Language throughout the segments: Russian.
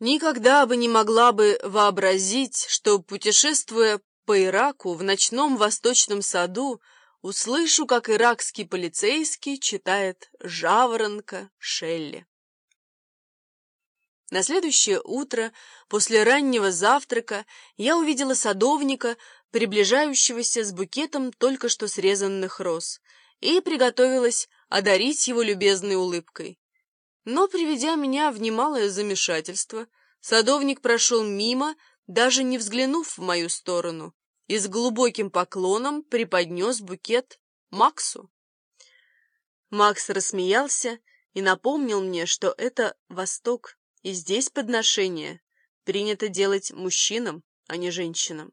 Никогда бы не могла бы вообразить, что, путешествуя по Ираку в ночном восточном саду, услышу, как иракский полицейский читает «Жаворонка» Шелли. На следующее утро, после раннего завтрака, я увидела садовника, приближающегося с букетом только что срезанных роз, и приготовилась одарить его любезной улыбкой. Но, приведя меня в немалое замешательство, садовник прошел мимо, даже не взглянув в мою сторону, и с глубоким поклоном преподнес букет Максу. Макс рассмеялся и напомнил мне, что это Восток, и здесь подношение принято делать мужчинам, а не женщинам.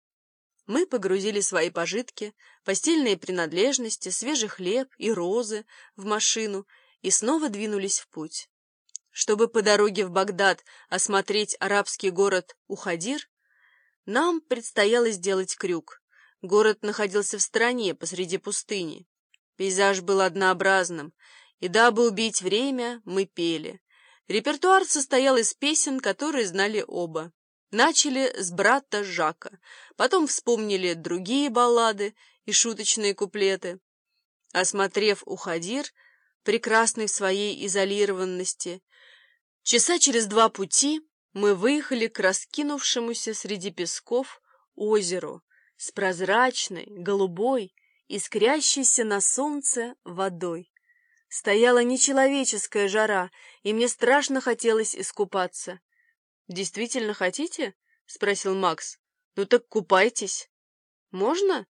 Мы погрузили свои пожитки, постельные принадлежности, свежий хлеб и розы в машину и снова двинулись в путь. Чтобы по дороге в Багдад осмотреть арабский город Ухадир, нам предстояло сделать крюк. Город находился в стороне, посреди пустыни. Пейзаж был однообразным, и дабы убить время, мы пели. Репертуар состоял из песен, которые знали оба. Начали с «Брата Жака», потом вспомнили другие баллады и шуточные куплеты. Осмотрев Ухадир, прекрасный в своей изолированности, часа через 2 пути мы выехали к раскинувшемуся среди песков озеру с прозрачной, голубой, искрящейся на солнце водой. Стояла нечеловеческая жара, и мне страшно хотелось искупаться. «Действительно хотите?» — спросил Макс. «Ну так купайтесь». «Можно?»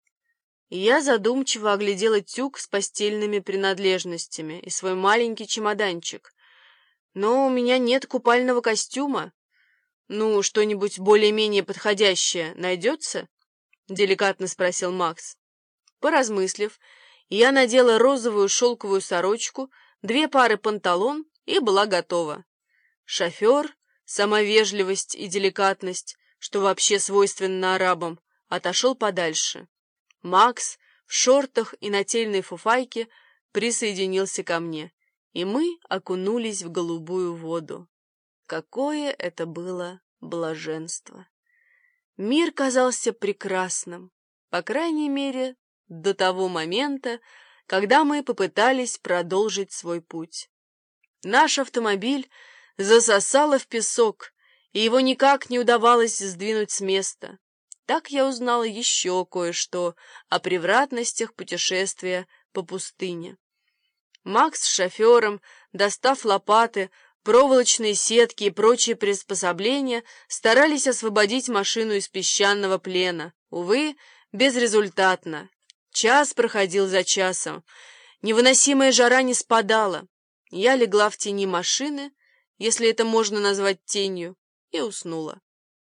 Я задумчиво оглядела тюк с постельными принадлежностями и свой маленький чемоданчик. «Но у меня нет купального костюма». «Ну, что-нибудь более-менее подходящее найдется?» — деликатно спросил Макс. Поразмыслив, я надела розовую шелковую сорочку, 2 пары панталон и была готова. Шофер, сама вежливость и деликатность, что вообще свойственно арабам, отошел подальше. Макс в шортах и нательной фуфайке присоединился ко мне, и мы окунулись в голубую воду. Какое это было блаженство! Мир казался прекрасным, по крайней мере, до того момента, когда мы попытались продолжить свой путь. Наш автомобиль засосало в песок, и его никак не удавалось сдвинуть с места. Так я узнала еще кое-что о превратностях путешествия по пустыне. Макс с шофером, достав лопаты, проволочные сетки и прочие приспособления, старались освободить машину из песчаного плена. Увы, безрезультатно. Час проходил за часом. Невыносимая жара не спадала. Я легла в тени машины, если это можно назвать тенью, и уснула.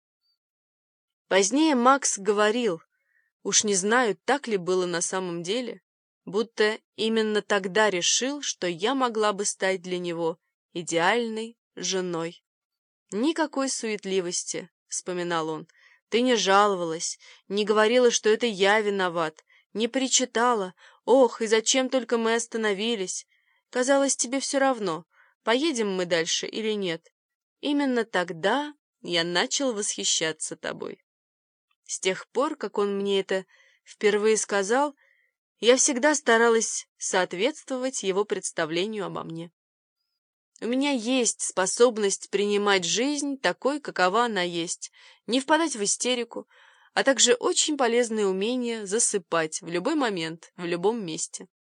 Позднее Макс говорил, уж не знаю, так ли было на самом деле, будто именно тогда решил, что я могла бы стать для него идеальной женой. «Никакой суетливости», — вспоминал он, — «ты не жаловалась, не говорила, что это я виноват, не причитала, ох, и зачем только мы остановились. Казалось, тебе все равно, поедем мы дальше или нет. Именно тогда я начал восхищаться тобой». С тех пор, как он мне это впервые сказал, я всегда старалась соответствовать его представлению обо мне. У меня есть способность принимать жизнь такой, какова она есть, не впадать в истерику, а также очень полезное умение засыпать в любой момент, в любом месте.